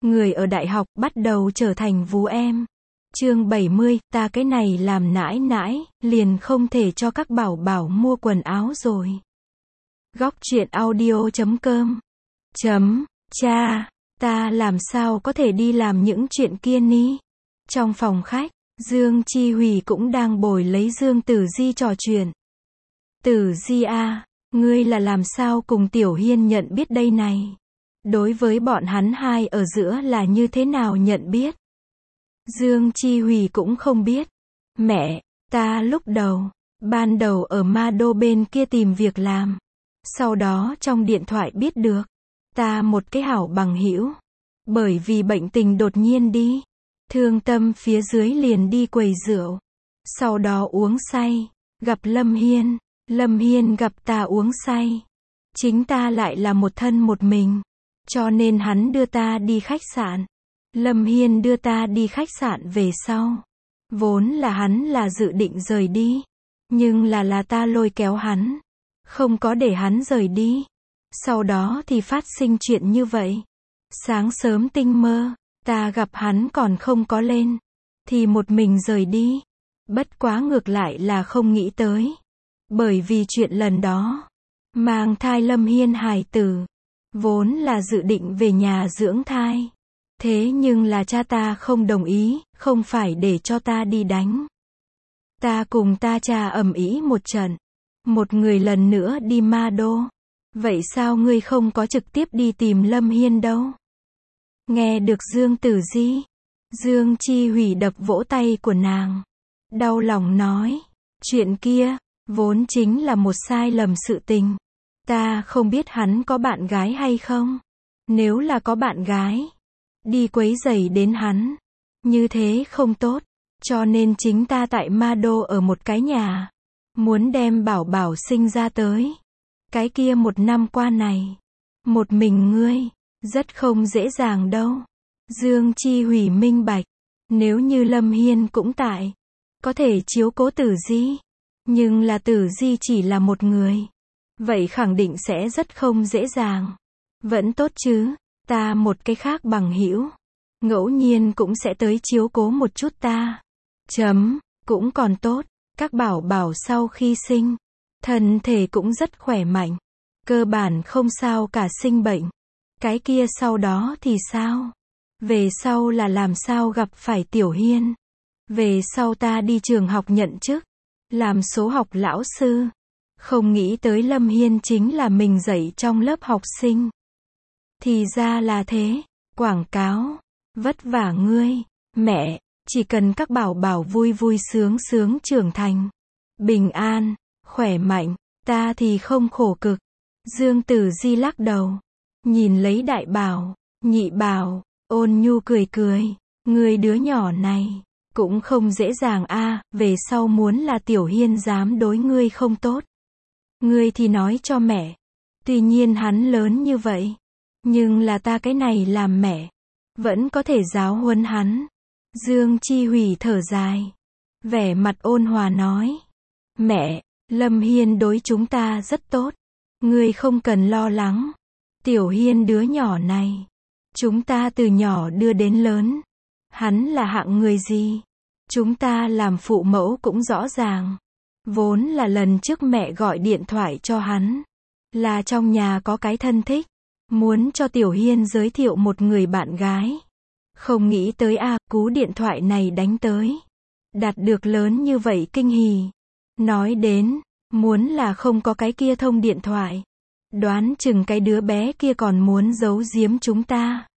Người ở đại học bắt đầu trở thành vú em. Chương 70, ta cái này làm nãi nãi, liền không thể cho các bảo bảo mua quần áo rồi. Góc truyện audio.com Cha, ta làm sao có thể đi làm những chuyện kia ni? Trong phòng khách, Dương Chi Hủy cũng đang bồi lấy Dương Tử Di trò chuyện. Tử Di à, ngươi là làm sao cùng Tiểu Hiên nhận biết đây này? Đối với bọn hắn hai ở giữa là như thế nào nhận biết? Dương Chi Hủy cũng không biết. Mẹ, ta lúc ban đầu ở Ma Đô bên kia tìm việc làm. Sau đó trong điện thoại biết được, ta một cái hảo bằng hữu, bởi vì bệnh tình đột nhiên đi, thương tâm phía dưới liền đi quầy rượu. Sau đó uống say, gặp Lâm Hiên, Lâm Hiên gặp ta uống say. Chính ta lại là một thân một mình, cho nên hắn đưa ta đi khách sạn. Lâm Hiên đưa ta đi khách sạn về sau. Vốn là hắn là dự định rời đi, nhưng là ta lôi kéo hắn, không có để hắn rời đi. Sau đó thì phát sinh chuyện như vậy. Sáng sớm tinh mơ, ta gặp hắn còn không có lên, thì một mình rời đi. Bất quá ngược lại là không nghĩ tới. Bởi vì chuyện lần đó, mang thai Lâm Hiên hài tử, vốn là dự định về nhà dưỡng thai. Thế nhưng là cha ta không đồng ý, không phải để cho ta đi đánh. Ta cùng ta cha ầm ĩ một trận. Một người lần nữa đi Ma Đô. Vậy sao ngươi không có trực tiếp đi tìm Lâm Hiên đâu? Nghe được Dương Tử Di, Dương Chi Hủy đập vỗ tay của nàng. Đau lòng nói, chuyện kia, vốn chính là một sai lầm sự tình. Ta không biết hắn có bạn gái hay không. Nếu là có bạn gái, đi quấy rầy đến hắn, như thế không tốt. Cho nên chính ta tại Ma Đô ở một cái nhà, muốn đem bảo bảo sinh ra tới. Cái kia một năm qua này, một mình ngươi, rất không dễ dàng đâu. Dương Chi Hủy minh bạch, nếu như Lâm Hiên cũng tại, có thể chiếu cố Tử Di, nhưng là Tử Di chỉ là một người, vậy khẳng định sẽ rất không dễ dàng. Vẫn tốt chứ, ta một cái khác bằng hữu, ngẫu nhiên cũng sẽ tới chiếu cố một chút ta. Cũng còn tốt, các bảo bảo sau khi sinh, thân thể cũng rất khỏe mạnh, cơ bản không sao cả sinh bệnh. Cái kia sau đó thì sao? Về sau là làm sao gặp phải Tiểu Hiên? Về sau ta đi trường học nhận chức, làm số học lão sư. Không nghĩ tới Lâm Hiên chính là mình dạy trong lớp học sinh. Thì ra là thế, quảng cáo, vất vả ngươi, mẹ, chỉ cần các bảo bảo vui vui sướng sướng trưởng thành, bình an, khỏe mạnh, ta thì không khổ cực. Dương Tử Di lắc đầu, nhìn lấy đại bảo, nhị bảo, ôn nhu cười cười, người đứa nhỏ này, cũng không dễ dàng a, về sau muốn là Tiểu Hiên dám đối ngươi không tốt. Ngươi thì nói cho mẹ, tuy nhiên hắn lớn như vậy, nhưng là ta cái này làm mẹ, vẫn có thể giáo huấn hắn. Dương Chi Hủy thở dài, vẻ mặt ôn hòa nói, mẹ, Lâm Hiên đối chúng ta rất tốt, ngươi không cần lo lắng. Tiểu Hiên đứa nhỏ này, chúng ta từ nhỏ đưa đến lớn, hắn là hạng người gì, chúng ta làm phụ mẫu cũng rõ ràng. Vốn là lần trước mẹ gọi điện thoại cho hắn, là trong nhà có cái thân thích, muốn cho Tiểu Hiên giới thiệu một người bạn gái. Không nghĩ tới cú điện thoại này đánh tới, đạt được lớn như vậy kinh hỉ. Nói đến, muốn là không có cái kia thông điện thoại, đoán chừng cái đứa bé kia còn muốn giấu giếm chúng ta.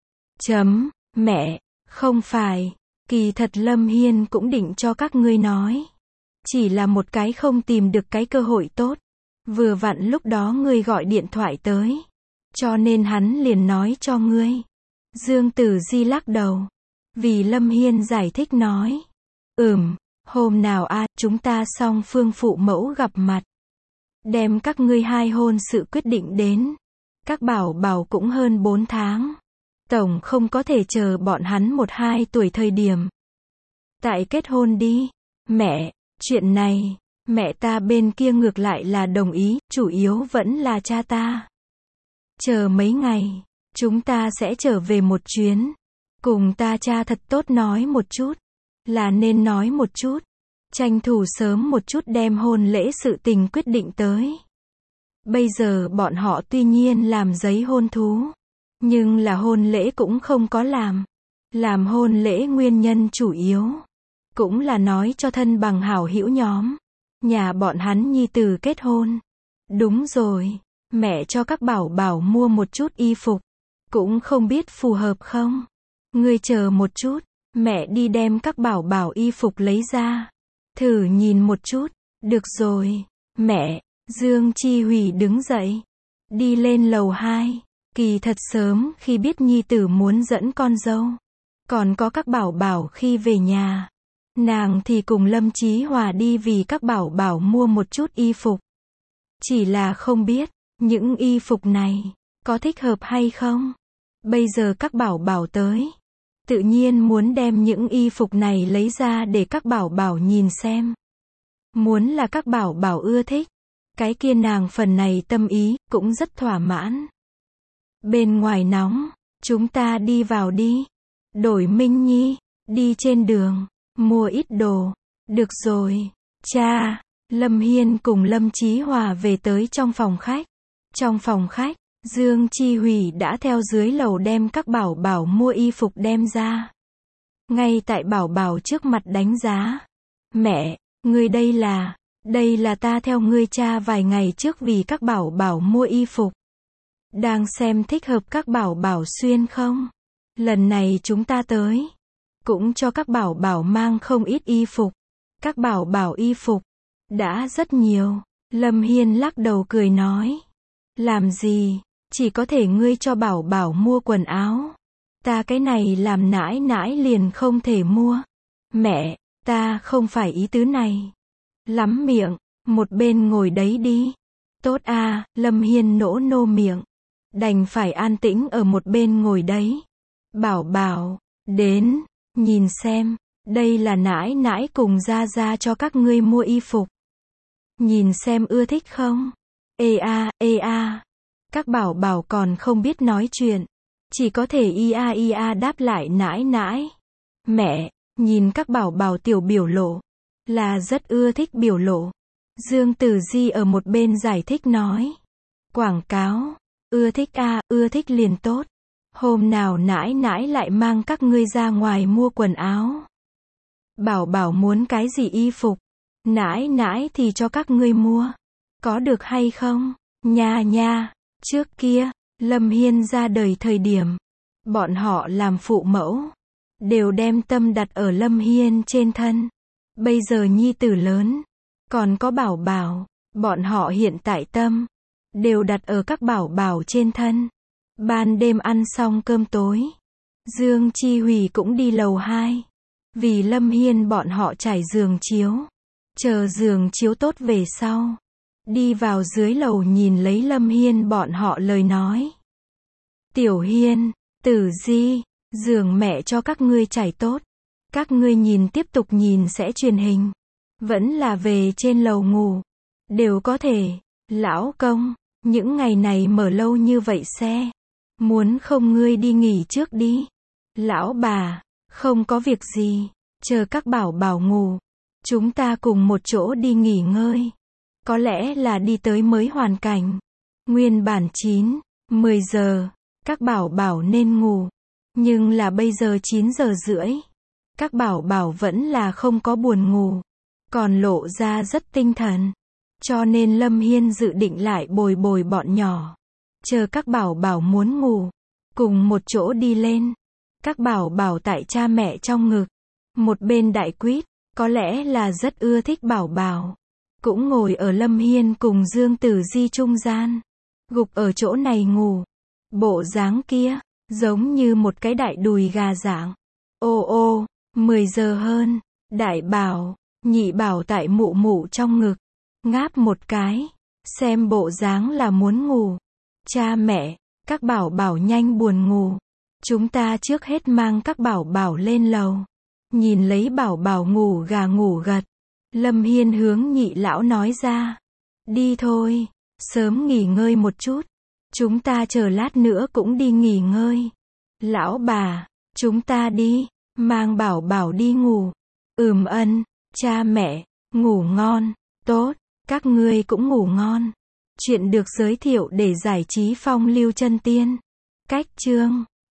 Mẹ, không phải, kỳ thật Lâm Hiên cũng định cho các ngươi nói. Chỉ là một cái không tìm được cái cơ hội tốt. Vừa vặn lúc đó ngươi gọi điện thoại tới, cho nên hắn liền nói cho ngươi. Dương Tử Di lắc đầu, vì Lâm Hiên giải thích nói, hôm nào chúng ta song phương phụ mẫu gặp mặt, đem các ngươi hai hôn sự quyết định đến. Các bảo bảo cũng hơn 4 tháng, tổng không có thể chờ bọn hắn 1-2 tuổi thời điểm tại kết hôn đi. Mẹ, chuyện này, mẹ ta bên kia ngược lại là đồng ý, chủ yếu vẫn là cha ta. Chờ mấy ngày, Chúng ta sẽ trở về một chuyến. Cùng ta cha thật tốt nói một chút. Là nên nói một chút. Tranh thủ sớm một chút đem hôn lễ sự tình quyết định tới. Bây giờ bọn họ tuy nhiên làm giấy hôn thú. Nhưng là hôn lễ cũng không có làm. Làm hôn lễ nguyên nhân chủ yếu. Cũng là nói cho thân bằng hảo hữu nhóm. Nhà bọn hắn nhi tử kết hôn. Đúng rồi. Mẹ cho các bảo bảo mua một chút y phục. Cũng không biết phù hợp không. Ngươi chờ một chút. Mẹ đi đem các bảo bảo y phục lấy ra. Thử nhìn một chút. Được rồi. Mẹ. Dương Chi Hủy đứng dậy. Đi lên lầu 2. Kỳ thật sớm khi biết nhi tử muốn dẫn con dâu. Còn có các bảo bảo khi về nhà. Nàng thì cùng Lâm Chí Hòa đi vì các bảo bảo mua một chút y phục. Chỉ là không biết, những y phục này, có thích hợp hay không? Bây giờ các bảo bảo tới. Tự nhiên muốn đem những y phục này lấy ra để các bảo bảo nhìn xem. Muốn là các bảo bảo ưa thích. Cái kia nàng phần này tâm ý, cũng rất thỏa mãn. Bên ngoài nóng, chúng ta đi vào đi. Đổi Minh Nhi, đi trên đường, mua ít đồ. Được rồi, cha. Lâm Hiên cùng Lâm Chí Hòa về tới trong phòng khách. Trong phòng khách, Dương Chi Hủy đã theo dưới lầu đem các bảo bảo mua y phục đem ra. Ngay tại bảo bảo trước mặt đánh giá. Mẹ, ngươi đây là ta theo ngươi cha vài ngày trước vì các bảo bảo mua y phục. Đang xem thích hợp các bảo bảo xuyên không? Lần này chúng ta tới. Cũng cho các bảo bảo mang không ít y phục. Các bảo bảo y phục. Đã rất nhiều. Lâm Hiên lắc đầu cười nói. Làm gì? Chỉ có thể ngươi cho bảo bảo mua quần áo. Ta cái này làm nãi nãi liền không thể mua. Mẹ, ta không phải ý tứ này. Lắm miệng, một bên ngồi đấy đi. Tốt à, Lâm Hiên nỗ nô miệng. Đành phải an tĩnh ở một bên ngồi đấy. Bảo bảo, đến, nhìn xem, đây là nãi nãi cùng ra ra cho các ngươi mua y phục. Nhìn xem ưa thích không? Ê a. Các bảo bảo còn không biết nói chuyện. Chỉ có thể ia đáp lại nãi nãi. Mẹ, nhìn các bảo bảo tiểu biểu lộ. Là rất ưa thích biểu lộ. Dương Tử Di ở một bên giải thích nói. Quảng cáo. Ưa thích ưa thích liền tốt. Hôm nào nãi nãi lại mang các ngươi ra ngoài mua quần áo. Bảo bảo muốn cái gì y phục. Nãi nãi thì cho các ngươi mua. Có được hay không? Nha. Trước kia, Lâm Hiên ra đời thời điểm. Bọn họ làm phụ mẫu. Đều đem tâm đặt ở Lâm Hiên trên thân. Bây giờ nhi tử lớn. Còn có bảo bảo. Bọn họ hiện tại tâm. Đều đặt ở các bảo bảo trên thân. Ban đêm ăn xong cơm tối. Dương Chi Hủy cũng đi lầu 2. Vì Lâm Hiên bọn họ trải giường chiếu. Chờ giường chiếu tốt về sau. Đi vào dưới lầu nhìn lấy Lâm Hiên bọn họ lời nói. Tiểu Hiên, Tử Di, giường mẹ cho các ngươi trải tốt. Các ngươi nhìn tiếp tục nhìn sẽ truyền hình. Vẫn là về trên lầu ngủ. Đều có thể. Lão công, những ngày này mở lâu như vậy xe. Muốn không ngươi đi nghỉ trước đi. Lão bà, không có việc gì. Chờ các bảo bảo ngủ. Chúng ta cùng một chỗ đi nghỉ ngơi. Có lẽ là đi tới mới hoàn cảnh. Nguyên bản 9, 10 giờ. Các bảo bảo nên ngủ. Nhưng là bây giờ 9 giờ rưỡi. Các bảo bảo vẫn là không có buồn ngủ. Còn lộ ra rất tinh thần. Cho nên Lâm Hiên dự định lại bồi bọn nhỏ. Chờ các bảo bảo muốn ngủ. Cùng một chỗ đi lên. Các bảo bảo tại cha mẹ trong ngực. Một bên đại quýt. Có lẽ là rất ưa thích bảo bảo. Cũng ngồi ở Lâm Hiên cùng Dương Tử Di trung gian. Gục ở chỗ này ngủ. Bộ dáng kia. Giống như một cái đại đùi gà dạng. Ô, 10 giờ hơn. Đại bảo, nhị bảo tại mụ mụ trong ngực. Ngáp một cái. Xem bộ dáng là muốn ngủ. Cha mẹ, các bảo bảo nhanh buồn ngủ. Chúng ta trước hết mang các bảo bảo lên lầu. Nhìn lấy bảo bảo ngủ gà ngủ gật. Lâm Hiên hướng nhị lão nói ra. Đi thôi, sớm nghỉ ngơi một chút. Chúng ta chờ lát nữa cũng đi nghỉ ngơi. Lão bà, chúng ta đi, mang bảo bảo đi ngủ. Ân, cha mẹ, ngủ ngon, tốt, các ngươi cũng ngủ ngon. Chuyện được giới thiệu để giải trí phong lưu chân tiên. Cách chương